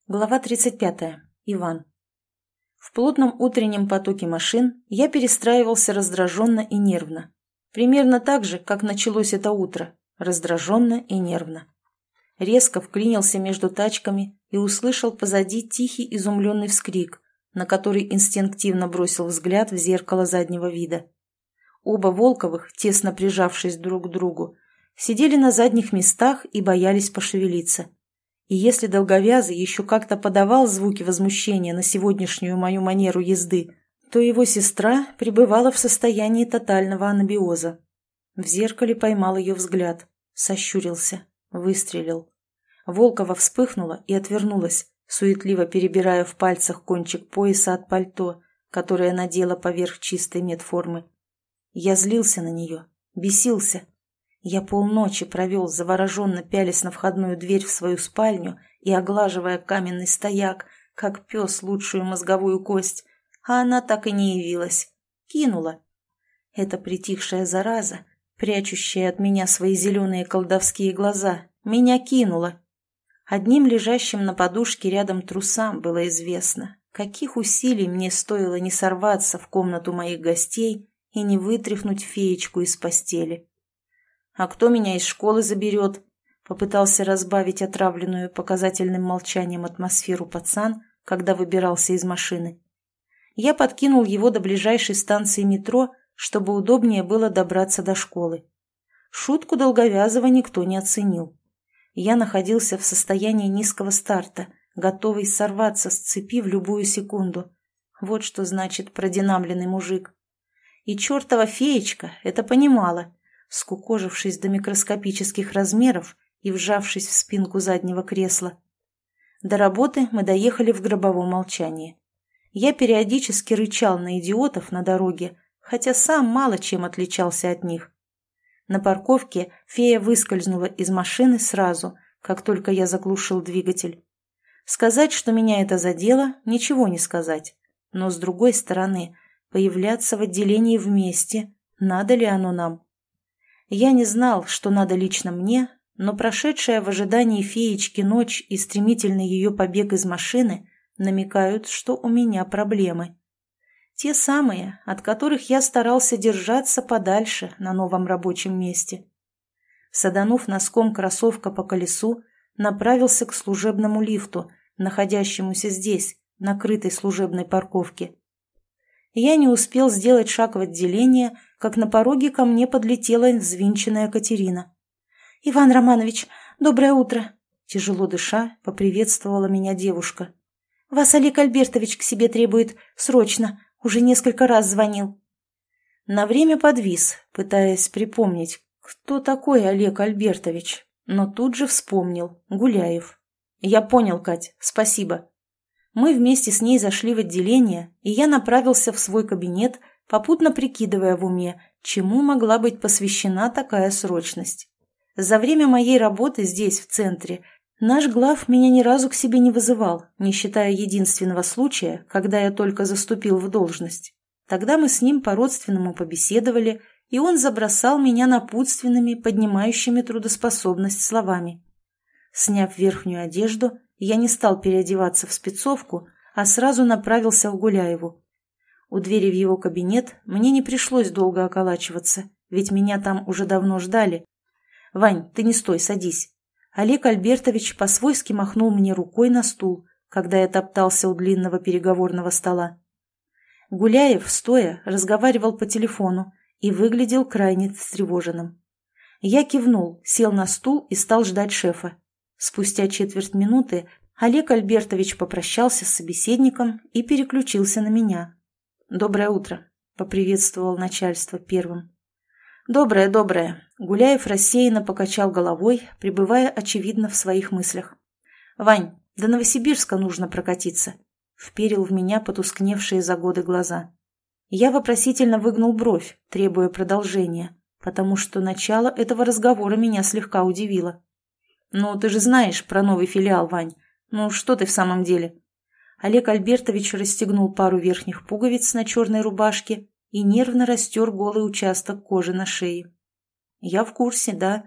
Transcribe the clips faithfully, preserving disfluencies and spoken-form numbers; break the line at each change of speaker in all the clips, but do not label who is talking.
Глава тридцать пятая. Иван. В плотном утреннем потоке машин я перестраивался раздраженно и нервно. Примерно так же, как началось это утро, раздраженно и нервно. Резко вклинился между тачками и услышал позади тихий изумленный вскрик, на который инстинктивно бросил взгляд в зеркало заднего вида. Оба Волковых, тесно прижавшись друг к другу, сидели на задних местах и боялись пошевелиться. И если Долговязый еще как-то подавал звуки возмущения на сегодняшнюю мою манеру езды, то его сестра пребывала в состоянии тотального анабиоза. В зеркале поймал ее взгляд, сощурился, выстрелил. Волкова вспыхнула и отвернулась, суетливо перебирая в пальцах кончик пояса от пальто, которое надела поверх чистой медформы. Я злился на нее, бесился. Я полночи провел, завороженно пялясь на входную дверь в свою спальню и оглаживая каменный стояк, как пес лучшую мозговую кость, а она так и не явилась. Кинула. Эта притихшая зараза, прячущая от меня свои зеленые колдовские глаза, меня кинула. Одним лежащим на подушке рядом трусам было известно, каких усилий мне стоило не сорваться в комнату моих гостей и не вытряхнуть феечку из постели. «А кто меня из школы заберет?» — попытался разбавить отравленную показательным молчанием атмосферу пацан, когда выбирался из машины. Я подкинул его до ближайшей станции метро, чтобы удобнее было добраться до школы. Шутку Долговязова никто не оценил. Я находился в состоянии низкого старта, готовый сорваться с цепи в любую секунду. Вот что значит продинамленный мужик. И чертова феечка это понимала, скукожившись до микроскопических размеров и вжавшись в спинку заднего кресла. До работы мы доехали в гробовом молчании. Я периодически рычал на идиотов на дороге, хотя сам мало чем отличался от них. На парковке фея выскользнула из машины сразу, как только я заглушил двигатель. Сказать, что меня это задело, ничего не сказать. Но, с другой стороны, появляться в отделении вместе, надо ли оно нам? Я не знал, что надо лично мне, но прошедшая в ожидании феечки ночь и стремительный ее побег из машины намекают, что у меня проблемы. Те самые, от которых я старался держаться подальше на новом рабочем месте. Саданув носком кроссовка по колесу, направился к служебному лифту, находящемуся здесь, на крытой служебной парковке. Я не успел сделать шаг в отделение, как на пороге ко мне подлетела взвинченная Катерина. «Иван Романович, доброе утро!» Тяжело дыша, поприветствовала меня девушка. «Вас Олег Альбертович к себе требует. Срочно. Уже несколько раз звонил». На время подвис, пытаясь припомнить, кто такой Олег Альбертович, но тут же вспомнил. Гуляев. «Я понял, Кать. Спасибо». Мы вместе с ней зашли в отделение, и я направился в свой кабинет, попутно прикидывая в уме, чему могла быть посвящена такая срочность. За время моей работы здесь, в центре, наш глав меня ни разу к себе не вызывал, не считая единственного случая, когда я только заступил в должность. Тогда мы с ним по-родственному побеседовали, и он забросал меня напутственными, поднимающими трудоспособность словами. Сняв верхнюю одежду, я не стал переодеваться в спецовку, а сразу направился к Гуляеву. У двери в его кабинет мне не пришлось долго околачиваться, ведь меня там уже давно ждали. «Вань, ты не стой, садись». Олег Альбертович по-свойски махнул мне рукой на стул, когда я топтался у длинного переговорного стола. Гуляев, стоя, разговаривал по телефону и выглядел крайне встревоженным. Я кивнул, сел на стул и стал ждать шефа. Спустя четверть минуты Олег Альбертович попрощался с собеседником и переключился на меня. «Доброе утро», — поприветствовал начальство первым. «Доброе, доброе», — Гуляев рассеянно покачал головой, пребывая, очевидно, в своих мыслях. «Вань, до Новосибирска нужно прокатиться», — вперил в меня потускневшие за годы глаза. Я вопросительно выгнул бровь, требуя продолжения, потому что начало этого разговора меня слегка удивило. «Ну, ты же знаешь про новый филиал, Вань. Ну, что ты в самом деле?» Олег Альбертович расстегнул пару верхних пуговиц на черной рубашке и нервно растер голый участок кожи на шее. «Я в курсе, да.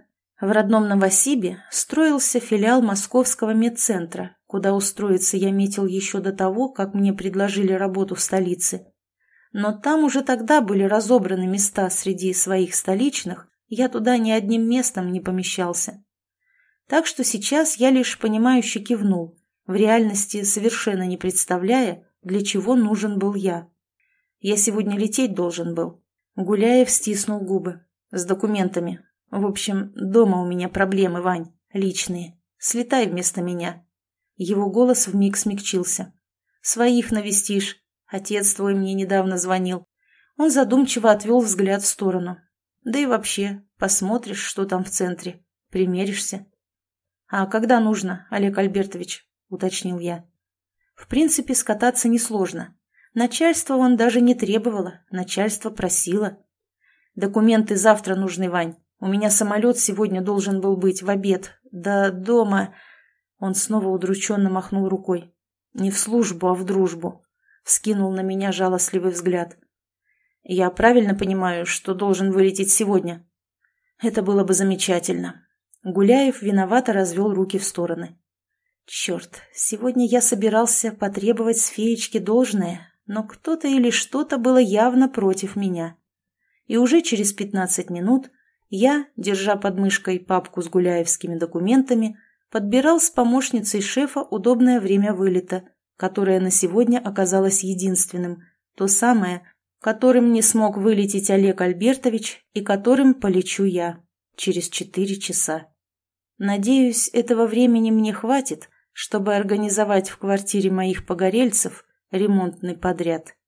В родном Новосибе строился филиал Московского медцентра, куда устроиться я метил еще до того, как мне предложили работу в столице. Но там уже тогда были разобраны места среди своих столичных, я туда ни одним местом не помещался. Так что сейчас я лишь понимающе кивнул, в реальности совершенно не представляя, для чего нужен был я. Я сегодня лететь должен был. Гуляев стиснул губы. С документами. В общем, дома у меня проблемы, Вань, личные. Слетай вместо меня. Его голос вмиг смягчился. Своих навестишь. Отец твой мне недавно звонил. Он задумчиво отвел взгляд в сторону. Да и вообще, посмотришь, что там в центре. Примеришься. А когда нужно, Олег Альбертович? Уточнил я. В принципе, скататься несложно. Начальство он даже не требовало, начальство просило. Документы завтра нужны, Вань. У меня самолет сегодня должен был быть в обед. Да дома... Он снова удрученно махнул рукой. Не в службу, а в дружбу. Вскинул на меня жалостливый взгляд. Я правильно понимаю, что должен вылететь сегодня? Это было бы замечательно. Гуляев виновато развел руки в стороны. Черт, сегодня я собирался потребовать с феечки должное, но кто-то или что-то было явно против меня. И уже через пятнадцать минут я, держа под мышкой папку с гуляевскими документами, подбирал с помощницей шефа удобное время вылета, которое на сегодня оказалось единственным, то самое, которым не смог вылететь Олег Альбертович и которым полечу я через четыре часа. Надеюсь, этого времени мне хватит, чтобы организовать в квартире моих погорельцев ремонтный подряд.